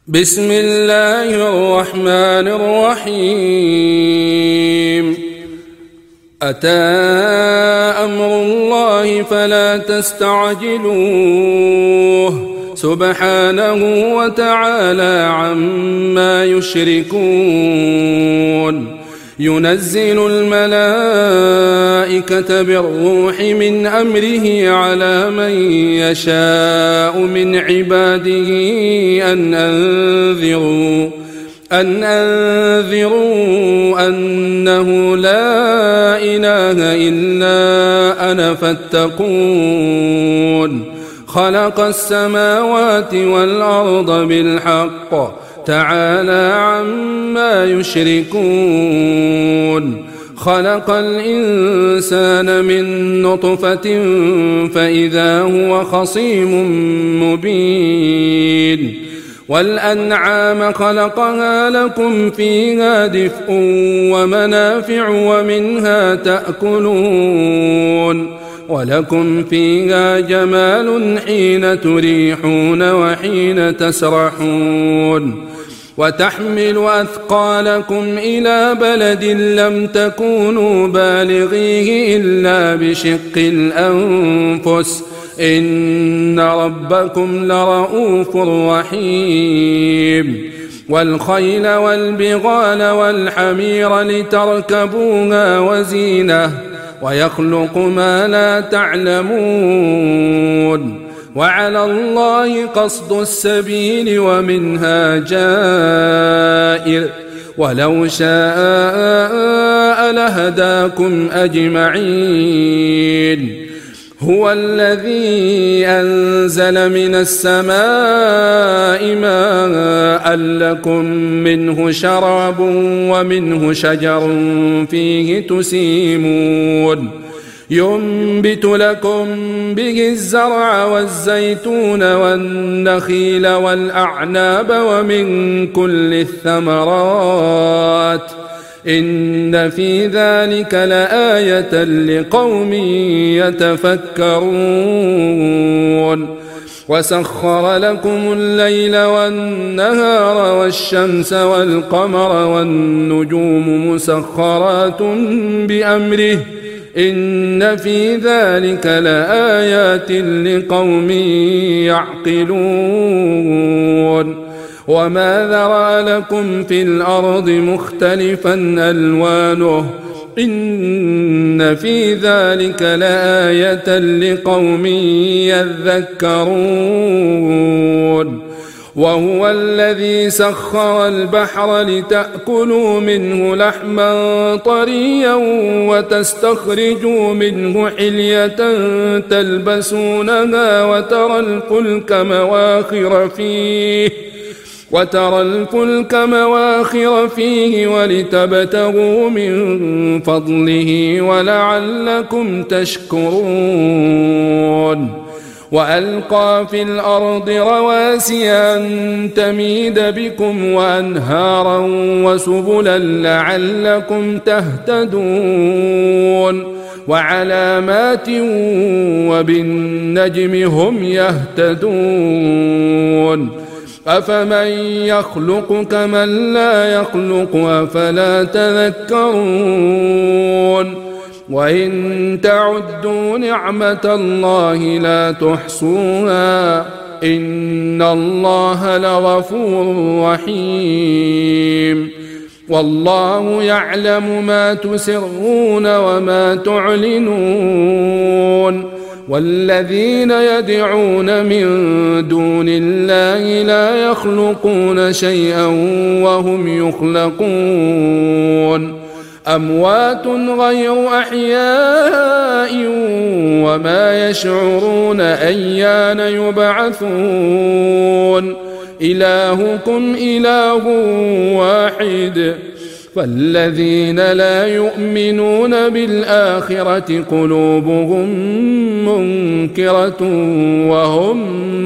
بسم الله الرحمن الرحيم أتى أمر الله فلا تستعجلوه سبحانه وتعالى عما يشركون ينزل الملائكة بالروح من أمره على من يشاء من عباده أن أنذروا أنه لا إله إلا أنا فاتقون خلق السماوات والأرض بالحق تعالى عما يشركون خلق الإنسان من نطفة فإذا هو خصيم مبين والأنعام خلقها لكم فيها دفء ومنافع ومنها تأكلون ولكم فيها جمال حين تريحون وحين تسرحون وتحمل أثقالكم إلى بلد لم تكونوا بالغيه إلا بشق الأنفس إن ربكم لرؤوف رحيم والخيل والبغال والحمير لتركبوها وزينة ويخلق ما لا تعلمون وعلى الله قصد السبيل ومنها جائر ولو شاء لهداكم أجمعين هو الذي أنزل من السماء ماء لكم منه شراب ومنه شجر فيه تسيمون ينبت لكم به الزرع والزيتون والنخيل والأعناب ومن كل الثمرات إن في ذلك لآية لقوم يتفكرون وسخر لكم الليل والنهار والشمس والقمر والنجوم مسخرات بأمره إن في ذلك لآيات لقوم يعقلون وما ذرأ لكم في الأرض مختلفا ألوانه إن في ذلك لآية لقوم يذكرون وهو الذي سخر البحر لتأكلوا منه لحما طريا وتستخرجوا منه حلية تلبسونها وترى الفلك مواخر فيه ولتبتغوا من فضله ولعلكم تشكرون وألقى في الأرض رواسي أن تميد بكم وأنهارا وسبلا لعلكم تهتدون وعلامات وبالنجم هم يهتدون أفمن يخلق كمن لا يخلق أفلا تذكرون وإن تعدوا نعمة الله لا تحصوها إن الله لغفور رحيم والله يعلم ما تسرون وما تعلنون والذين يدعون من دون الله لا يخلقون شيئا وهم يخلقون أموات غير أحياء وما يشعرون أيان يبعثون إلهكم إله واحد فالذين لا يؤمنون بالآخرة قلوبهم منكرة وهم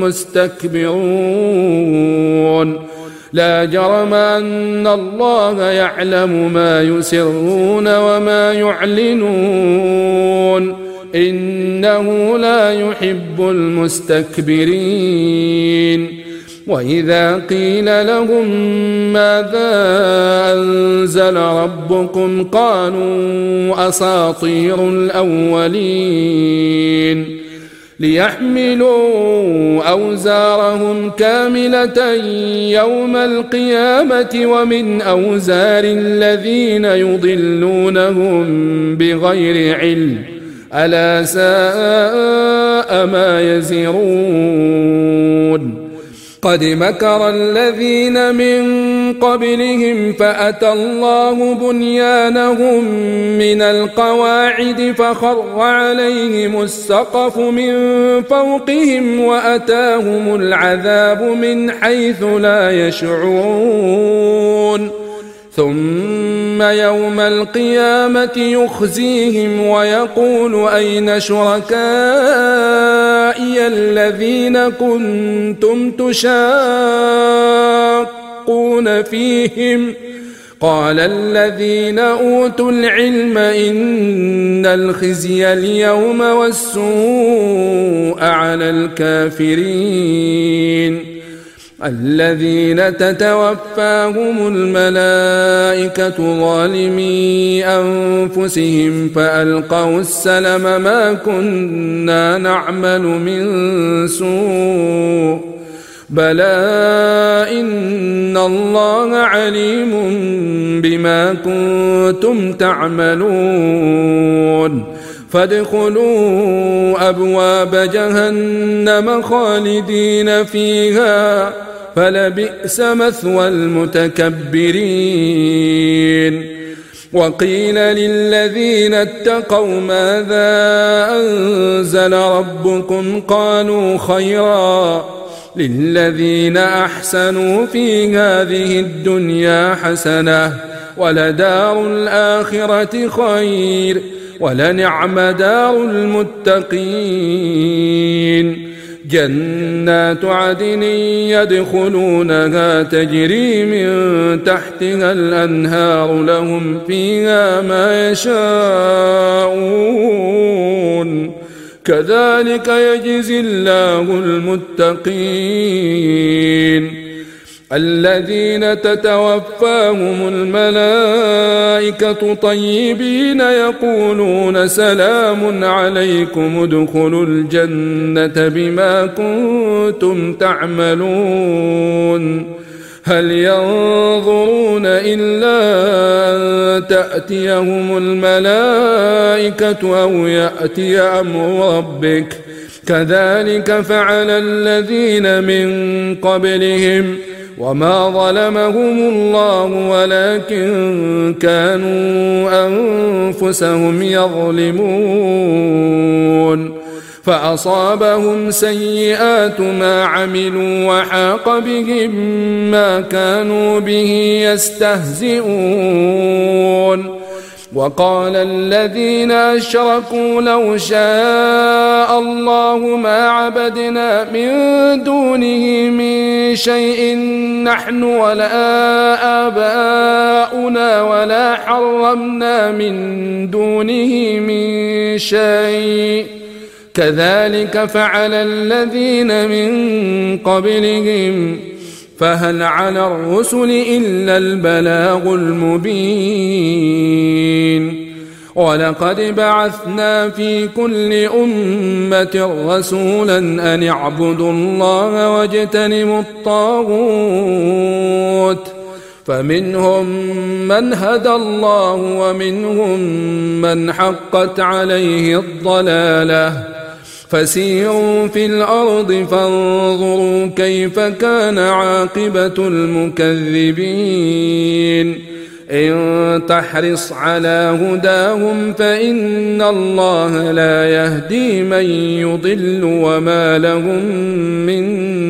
مستكبرون لا جرم أن الله يعلم ما يسرون وما يعلنون إنه لا يحب المستكبرين وإذا قيل لهم ماذا أنزل ربكم قالوا أساطير الأولين ليحملوا أوزارهم كاملة يوم القيامة ومن أوزار الذين يضلونهم بغير علم ألا ساء ما يزرون قد مكر الذين من قبلهم فأتى الله بنيانهم من القواعد فخر عليهم السقف من فوقهم وأتاهم العذاب من حيث لا يشعرون ثم يوم القيامة يخزيهم ويقول أين شركائي الذين كنتم تشاقون فيهم قال الذين أوتوا العلم إن الخزي اليوم والسوء على الكافرين الذين تتوفاهم الملائكة ظالمي أنفسهم فألقوا السلم ما كنا نعمل من سوء بلى إن الله عليم بما كنتم تعملون فادخلوا أبواب جهنم خالدين فيها فلبئس مثوى المتكبرين وقيل للذين اتقوا ماذا أنزل ربكم قالوا خيرا للذين أحسنوا في هذه الدنيا حسنة ولدار الآخرة خير ولنعم دار المتقين جنات عدن يدخلونها تجري من تحتها الأنهار لهم فيها ما يشاءون كذلك يجزي الله المتقين الذين تتوفاهم الملائكة طيبين يقولون سلام عليكم ادخلوا الجنة بما كنتم تعملون هل ينظرون إلا أن تأتيهم الملائكة أو يأتي أمر ربك كذلك فعل الذين من قبلهم وما ظلمهم الله ولكن كانوا أنفسهم يظلمون فأصابهم سيئات ما عملوا وحاق بهم ما كانوا به يستهزئون وقال الذين أشركوا لو شاء الله ما عبدنا من دونه من شيء نحن ولا آباؤنا ولا حرمنا من دونه من شيء كذلك فعل الذين من قبلهم فهل على الرسل إلا البلاغ المبين ولقد بعثنا في كل أمة رسولا أن اعبدوا الله واجتنبوا الطاغوت فمنهم من هدى الله ومنهم من حقت عليه الضلالة فسيروا في الأرض فانظروا كيف كان عاقبة المكذبين إن تحرص على هداهم فإن الله لا يهدي من يضل وما لهم من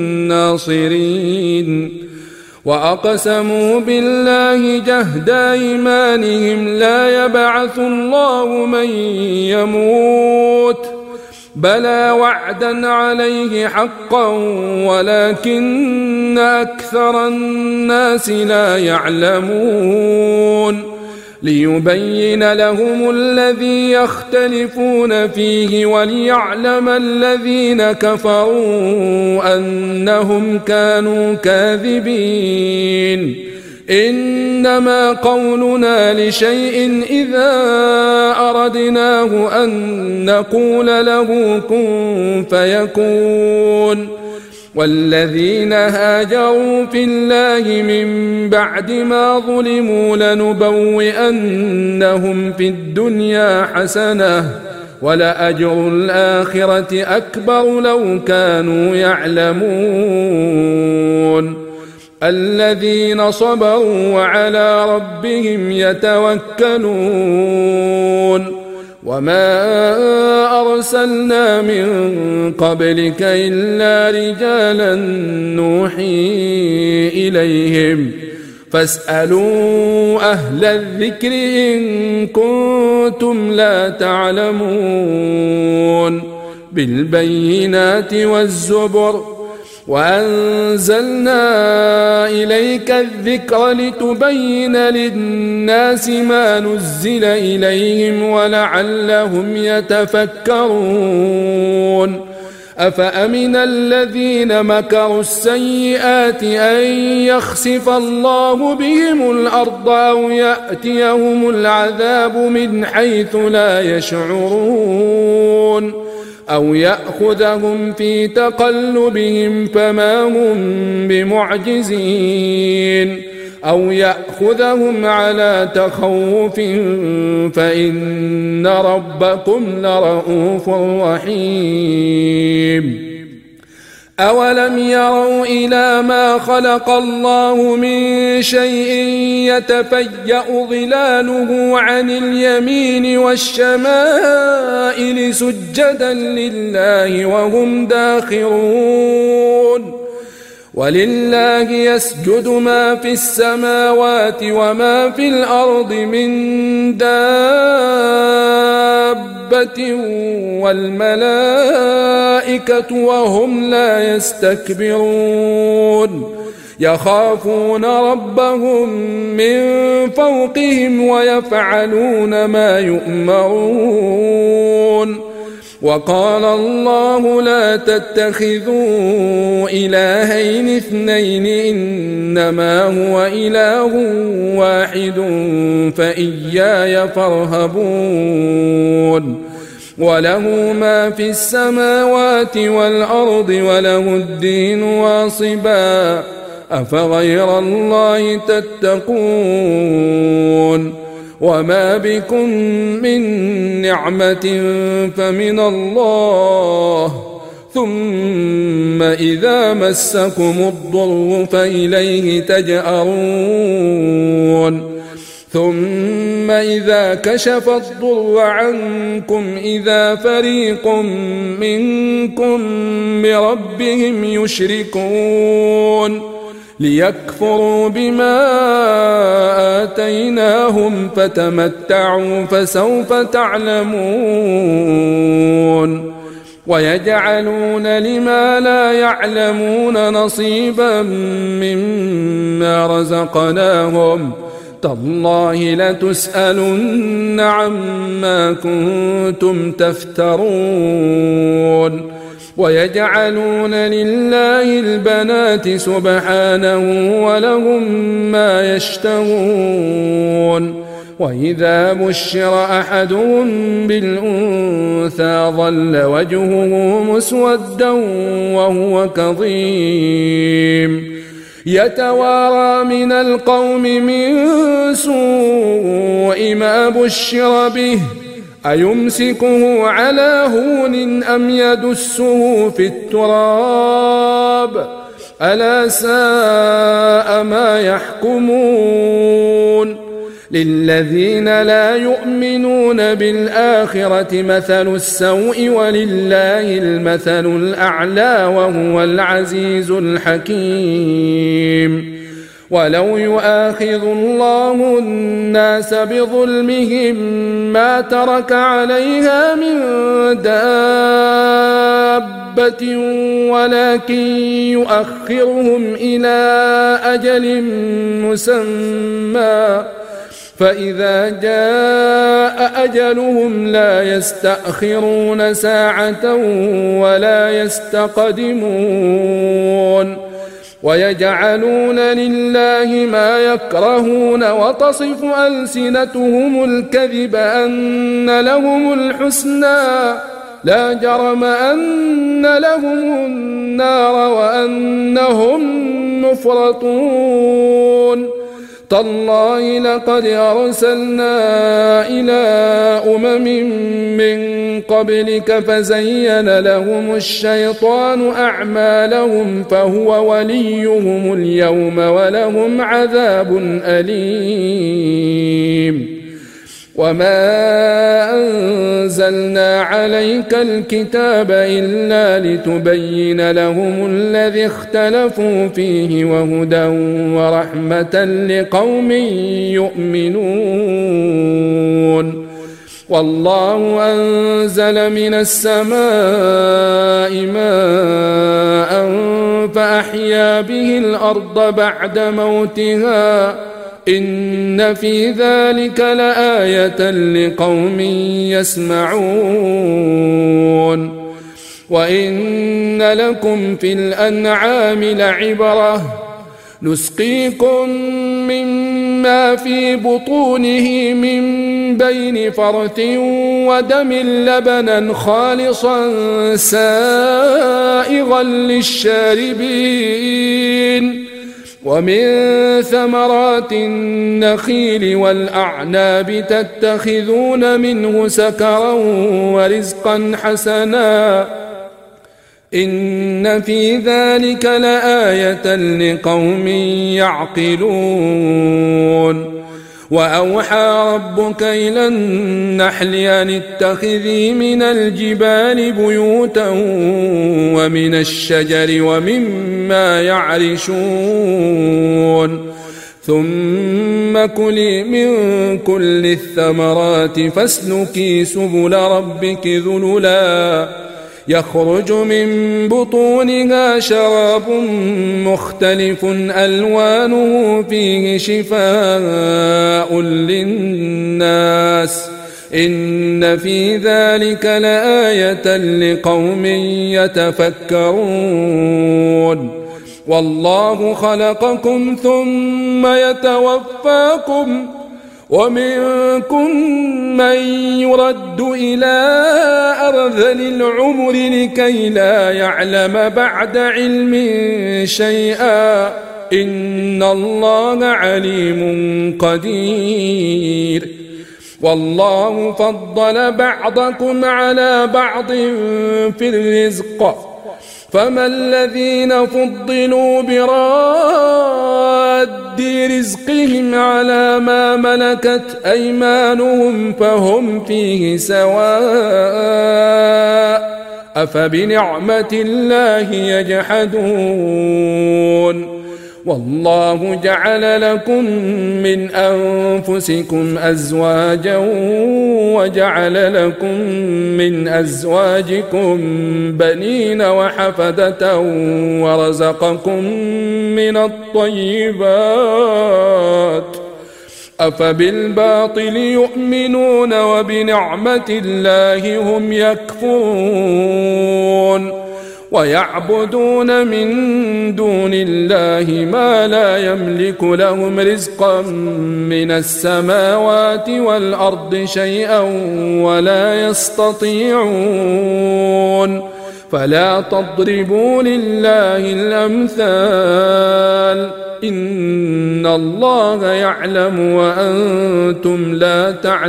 ناصرين وأقسموا بالله جهد أيمانهم لا يبعث الله من يموت بلى وعدا عليه حقا ولكن أكثر الناس لا يعلمون ليبين لهم الذي يختلفون فيه وليعلم الذين كفروا أنهم كانوا كاذبين. إنما قولنا لشيء إذا أردناه أن نقول له كن فيكون. والذين هاجروا في الله من بعد ما ظلموا لنبوئنهم في الدنيا حسنة ولأجر الآخرة أكبر لو كانوا يعلمون. الذين صبروا وعلى ربهم يتوكلون. وما أرسلنا من قبلك إلا رجالا نوحي إليهم فاسألوا أهل الذكر إن كنتم لا تعلمون. بالبينات والزبر وأنزلنا إليك الذكر لتبين للناس ما نزل إليهم ولعلهم يتفكرون. أفأمن الذين مكروا السيئات أن يخسف الله بهم الأرض أو يأتيهم العذاب من حيث لا يشعرون أو يأخذهم في تقلبهم فما هم بمعجزين أو يأخذهم على تخوف فإن ربكم لرؤوف رحيم. أولم يروا إلى ما خلق الله من شيء يتفيأ ظلاله عن اليمين والشمائل سجدا لله وهم داخرون. ولله يسجد ما في السماوات وما في الأرض من دابة والملائكة وهم لا يستكبرون. يخافون ربهم من فوقهم ويفعلون ما يؤمرون. وقال الله لا تتخذوا إلهين اثنين إنما هو إله واحد فإياي فارهبون. وله ما في السماوات والأرض وله الدين واصبا أفغير الله تتقون. وما بكم من نعمة فمن الله ثم إذا مسكم الضر فإليه تجأرون. ثم إذا كشف الضر عنكم إذا فريق منكم بربهم يشركون ليكفروا بما آتيناهم فتمتعوا فسوف تعلمون. ويجعلون لما لا يعلمون نصيبا مما رزقناهم تالله لتسألن عما كنتم تفترون. ويجعلون لله البنات سبحانه ولهم ما يشتهون. وإذا بشر أحدهم بالأنثى ظل وجهه مسودا وهو كظيم يتوارى من القوم من سوء ما بشر به أيمسكه على هون أم يدسه في التراب ألا ساء ما يحكمون. للذين لا يؤمنون بالآخرة مثل السوء ولله المثل الأعلى وهو العزيز الحكيم. ولو يؤاخذ الله الناس بظلمهم ما ترك عليها من دابة ولكن يؤخرهم إلى أجل مسمى فإذا جاء أجلهم لا يستأخرون ساعة ولا يستقدمون ويجعلون لله ما يكرهون وتصف ألسنتهم الكذب أن لهم الحسنى لا جرم أن لهم النار وأنهم مفرطون تالله لقد أرسلنا إلى من قبلك فزين لهم الشيطان أعمالهم فهو وليهم اليوم ولهم عذاب أليم وما أنزلنا عليك الكتاب إلا لتبين لهم الذي اختلفوا فيه وهدى ورحمة لقوم يؤمنون والله أنزل من السماء ماء فأحيا به الأرض بعد موتها إن في ذلك لآية لقوم يسمعون وإن لكم في الأنعام لعبرة نسقيكم مما في بطونه من بين فرث ودم لبنا خالصا سائغا للشاربين ومن ثمرات النخيل والأعناب تتخذون منه سكرا ورزقا حسنا إن في ذلك لآية لقوم يعقلون وأوحى ربك إلى النحل أن اتخذي من الجبال بيوتا ومن الشجر ومما يعرشون ثم كلي من كل الثمرات فاسلكي سبل ربك ذللا يخرج من بطونها شراب مختلف ألوانه فيه شفاء للناس إن في ذلك لآية لقوم يتفكرون والله خلقكم ثم يتوفاكم ومنكم من يرد إلى أرذل العمر لكي لا يعلم بعد علم شيئا إن الله عليم قدير والله فضل بعضكم على بعض في الرزق فما الذين فضلوا براد رزقهم على ما ملكت أيمانهم فهم فيه سواء أفبنعمة الله يجحدون والله جعل لكم من أنفسكم أزواجا وجعل لكم من أزواجكم بنين وحفدة ورزقكم من الطيبات أفبالباطل يؤمنون وبنعمة الله هم يكفرون ويعبدون من دون الله ما لا يملك لهم رزقا من السماوات والأرض شيئا ولا يستطيعون فلا تضربوا لله الأمثال إن الله يعلم وأنتم لا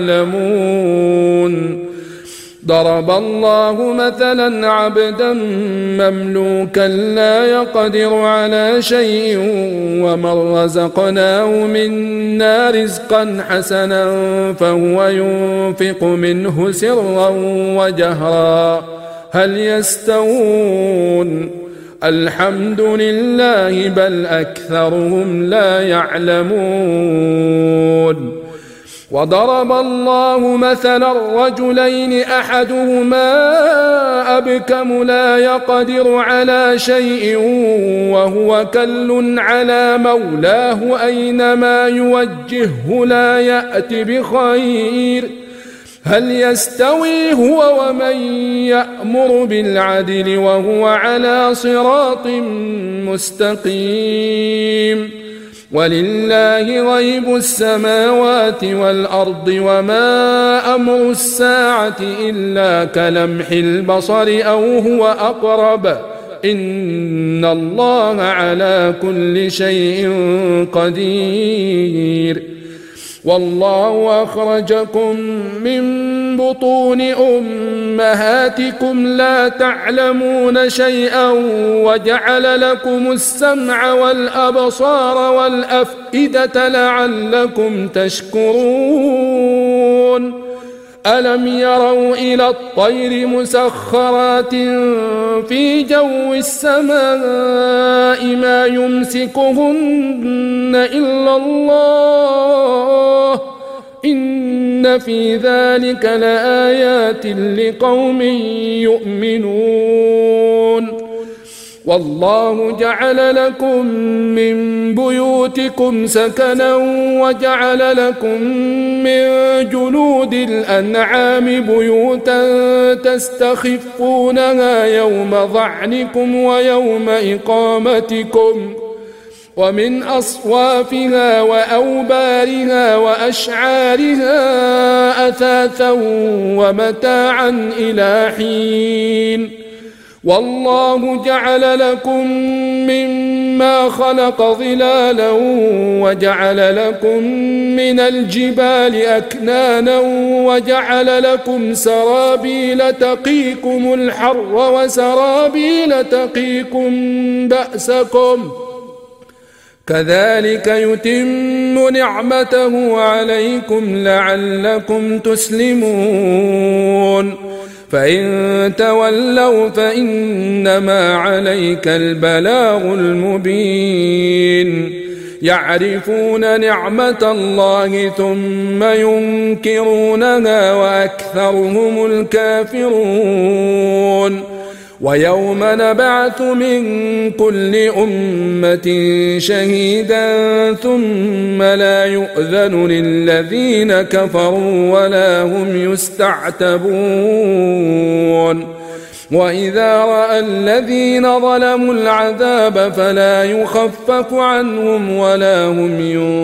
تعلمون ضرب الله مثلا عبدا مملوكا لا يقدر على شيء ومن رزقناه منا رزقا حسنا فهو ينفق منه سرا وجهرا هل يستوون الحمد لله بل أكثرهم لا يعلمون وضرب الله مثلا رجلين أحدهما أبكم لا يقدر على شيء وهو كل على مولاه أينما يوجهه لا يأت بخير هل يستوي هو ومن يأمر بالعدل وهو على صراط مستقيم ولله غيب السماوات والأرض وما أمر الساعة إلا كلمح البصر أو هو أقرب إن الله على كل شيء قدير والله أخرجكم من بطون أمهاتكم لا تعلمون شيئا وجعل لكم السمع والأبصار والأفئدة لعلكم تشكرون ألم يروا إلى الطير مسخرات في جو السماء ما يمسكهن إلا الله إن في ذلك لآيات لقوم يؤمنون والله جعل لكم من بيوتكم سكنا وجعل لكم من جلود الأنعام بيوتا تستخفونها يوم ظعنكم ويوم إقامتكم ومن أصوافها وأوبارها وأشعارها أثاثا ومتاعا إلى حين والله جعل لكم مما خلق ظلالا وجعل لكم من الجبال أكنانا وجعل لكم سرابيل تقيكم الحر وسرابيل تقيكم بأسكم كذلك يتم نعمته عليكم لعلكم تسلمون فإن تولوا فإنما عليك البلاغ المبين يعرفون نعمة الله ثم ينكرونها وأكثرهم الكافرون ويوم نبعث من كل أمة شهيدا ثم لا يؤذن للذين كفروا ولا هم يستعتبون وإذا رأى الذين ظلموا العذاب فلا يخفف عنهم ولا هم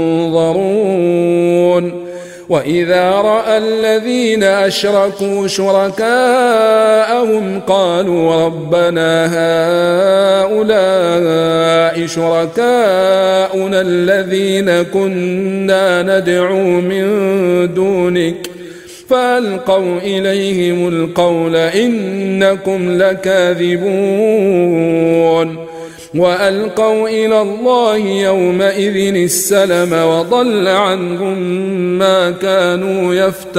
ينظرون وإذا رأى الذين أشركوا شركاءهم قالوا ربنا هؤلاء شركاؤنا الذين كنا ندعو من دونك فألقوا إليهم القول إنكم لكاذبون وألقوا إلى الله يومئذ السلم وضل عنهم ما كانوا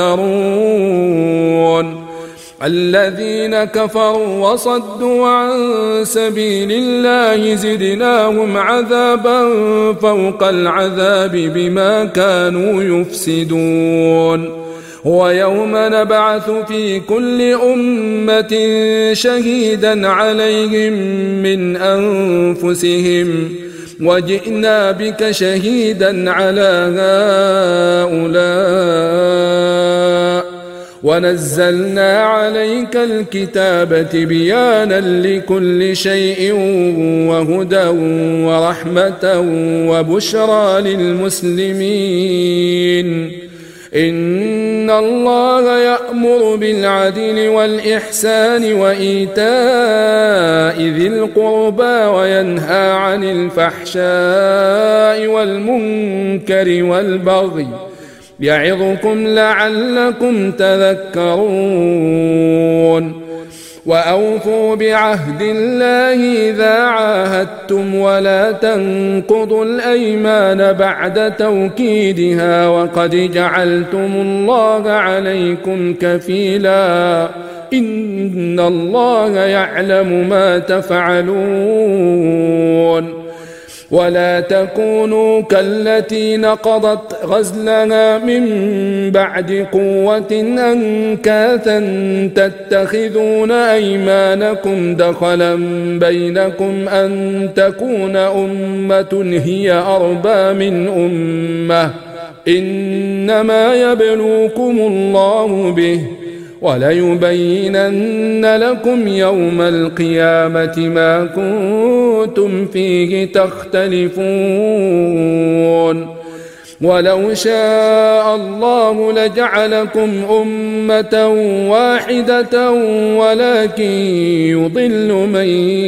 يفترون الذين كفروا وصدوا عن سبيل الله زدناهم عذابا فوق العذاب بما كانوا يفسدون ويوم نبعث في كل أمة شهيدا عليهم من أنفسهم وجئنا بك شهيدا على هؤلاء ونزلنا عليك الكتاب تبيانا لكل شيء وهدى ورحمة وبشرى للمسلمين إن الله يأمر بالعدل والإحسان وإيتاء ذي القربى وينهى عن الفحشاء والمنكر والبغي يعظكم لعلكم تذكرون وأوفوا بعهد الله إذا عاهدتم ولا تنقضوا الأيمان بعد توكيدها وقد جعلتم الله عليكم كفيلا إن الله يعلم ما تفعلون ولا تكونوا كالتي نقضت غزلها من بعد قوة أنكاثا تتخذون أيمانكم دخلا بينكم أن تكون أمة هي أربى من أمة إنما يبلوكم الله به وليبينن لكم يوم القيامة ما كنتم فيه تختلفون ولو شاء الله لجعلكم أمة واحدة ولكن يضل من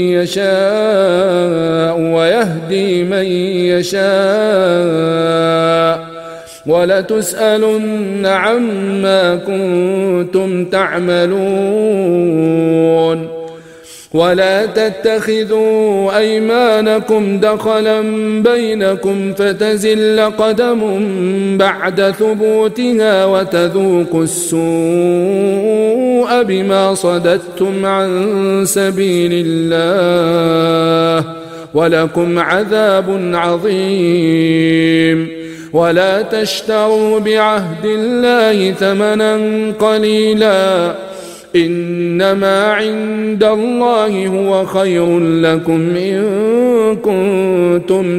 يشاء ويهدي من يشاء ولتسألن عما كنتم تعملون ولا تتخذوا أيمانكم دخلا بينكم فتزل قدم بعد ثبوتها وتذوقوا السوء بما صددتم عن سبيل الله ولكم عذاب عظيم ولا تشتروا بعهد الله ثمنا قليلا إنما عند الله هو خير لكم إن كنتم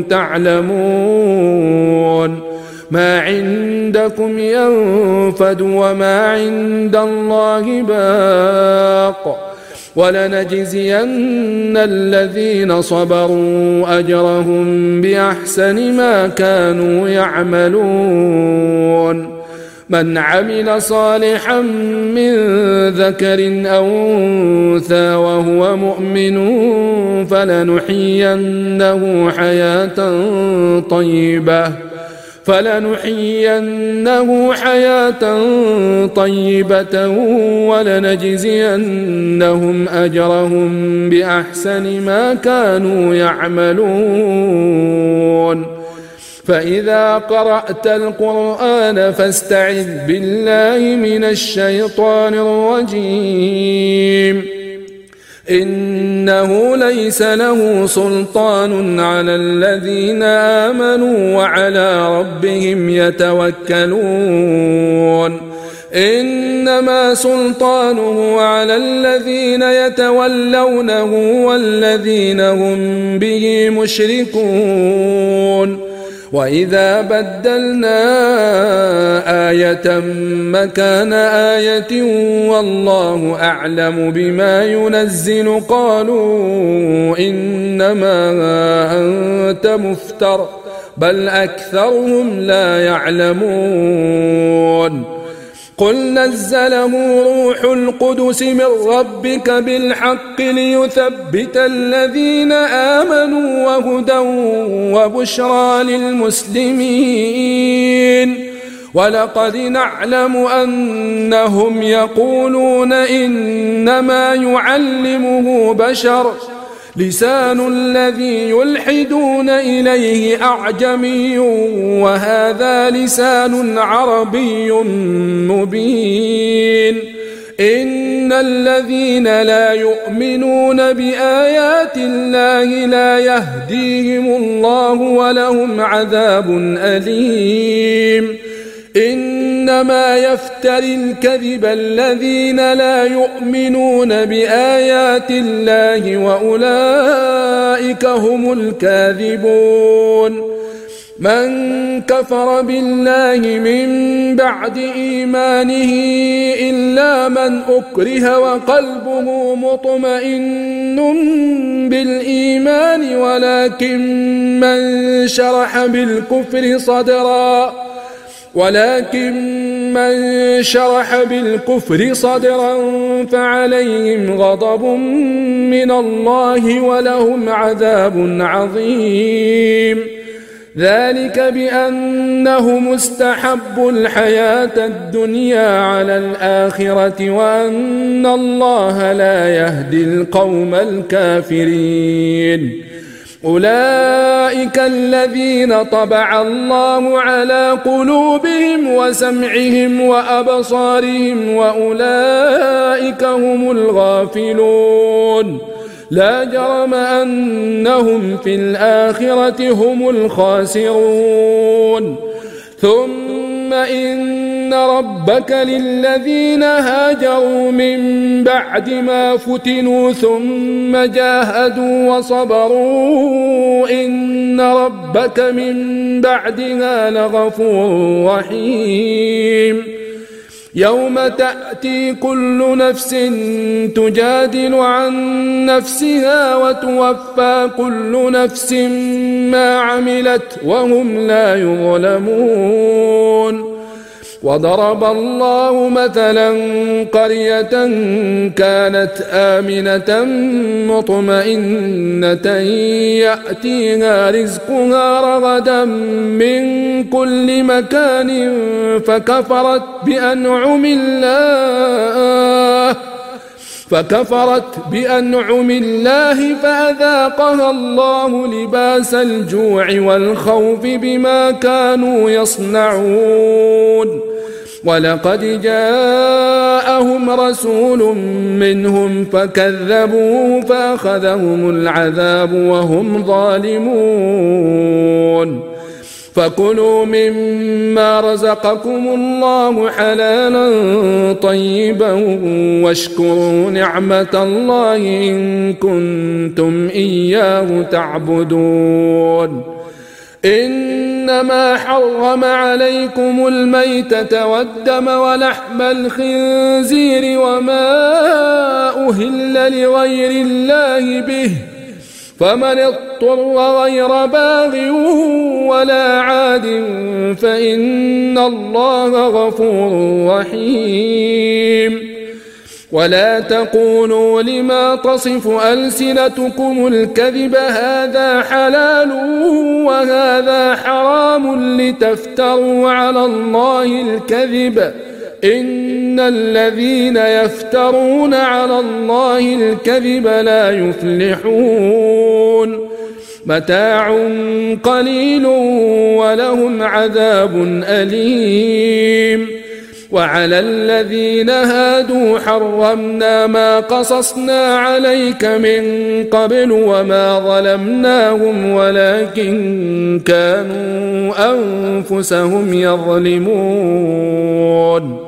تعلمون ما عندكم ينفد وما عند الله باق ولنجزين الذين صبروا أجرهم بأحسن ما كانوا يعملون من عمل صالحا من ذكر أو أنثى وهو مؤمن فلنحيينه حياة طيبة ولنجزينهم أجرهم بأحسن ما كانوا يعملون فإذا قرأت القرآن فاستعذ بالله من الشيطان الرجيم إنه ليس له سلطان على الذين آمنوا وعلى ربهم يتوكلون إنما سلطانه على الذين يتولونه والذين هم به مشركون وإذا بدلنا آية مكان آية والله أعلم بما ينزل قالوا إنما أنت مفتر بل أكثرهم لا يعلمون قل نزله روح القدس من ربك بالحق ليثبت الذين آمنوا وهدى وبشرى للمسلمين ولقد نعلم أنهم يقولون إنما يعلمه بشر لسان الذي يلحدون إليه أعجمي وهذا لسان عربي مبين إن الذين لا يؤمنون بآيات الله لا يهديهم الله ولهم عذاب أليم إنما يفتري الكذب الذين لا يؤمنون بآيات الله وأولئك هم الكاذبون من كفر بالله من بعد إيمانه إلا من أكره وقلبه مطمئن بالإيمان ولكن من شرح بالكفر صدرا فعليهم غضب من الله ولهم عذاب عظيم ذلك بأنهم استحبوا الحياة الدنيا على الآخرة وأن الله لا يهدي القوم الكافرين أولئك الذين طبع الله على قلوبهم وسمعهم وأبصارهم وأولئك هم الغافلون لا جرم أنهم في الآخرة هم الخاسرون ثم إن ربك للذين هاجروا من بعد ما فتنوا ثم جاهدوا وصبروا إن ربك من بعدها لغفور رحيم يوم تأتي كل نفس تجادل عن نفسها وتوفى كل نفس ما عملت وهم لا يظلمون وضرب الله مثلا قرية كانت آمنة مطمئنة يأتيها رزقها رغدا من كل مكان فكفرت بأنعم الله فأذاقها الله لباس الجوع والخوف بما كانوا يصنعون ولقد جاءهم رسول منهم فكذبوه فأخذهم العذاب وهم ظالمون فكلوا مما رزقكم الله حلالا طيبا واشكروا نعمة الله إن كنتم إياه تعبدون إنما حرم عليكم الميتة والدم ولحم الخنزير وما أهل لغير الله به فمن اضطر غير باغ ولا عاد فإن الله غفور رحيم ولا تقولوا لما تصف ألسنتكم الكذب هذا حلال وهذا حرام لتفتروا على الله الكذب إن الذين يفترون على الله الكذب لا يفلحون متاع قليل ولهم عذاب أليم وعلى الذين هادوا حرمنا ما قصصنا عليك من قبل وما ظلمناهم ولكن كانوا أنفسهم يظلمون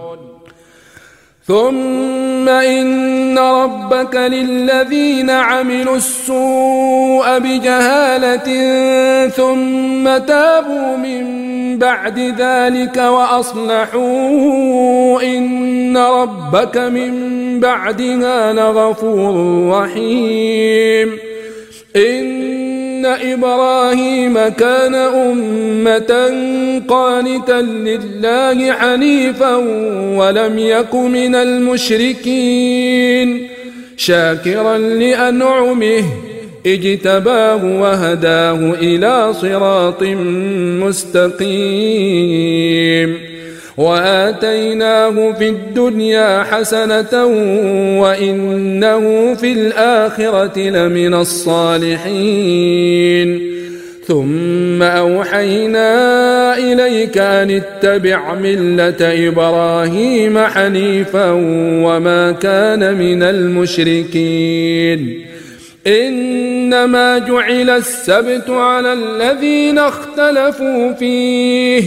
ثم إن ربك للذين عملوا السوء بجهالة ثم تابوا من بعد ذلك وأصلحوا إن ربك من بعدها لغفور رحيم إن إبراهيم كان أمة قانتا لله حنيفا ولم يك من المشركين شاكرا لأنعمه اجتباه وهداه إلى صراط مستقيم وآتيناه في الدنيا حسنة وإنه في الآخرة لمن الصالحين ثم أوحينا إليك أن اتبع ملة إبراهيم حنيفا وما كان من المشركين إنما جعل السبت على الذين اختلفوا فيه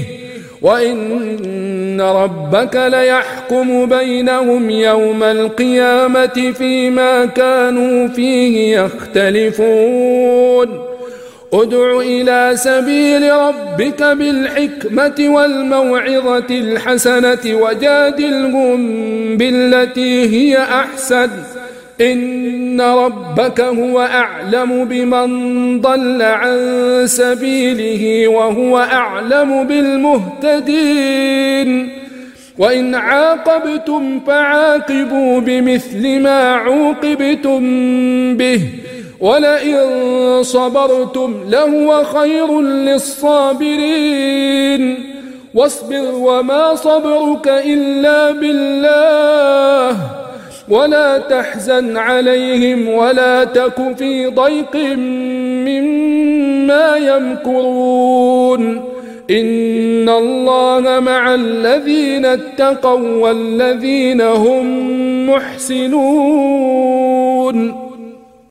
وإن ربك ليحكم بينهم يوم القيامة فيما كانوا فيه يختلفون ادع إلى سبيل ربك بالحكمة والموعظة الحسنة وجادلهم بالتي هي أحسن إن ربك هو أعلم بمن ضل عن سبيله وهو أعلم بالمهتدين وإن عاقبتم فعاقبوا بمثل ما عوقبتم به ولئن صبرتم لهو خير للصابرين واصبر وما صبرك إلا بالله ولا تحزن عليهم ولا تك في ضيق مما يمكرون إن الله مع الذين اتقوا والذين هم محسنون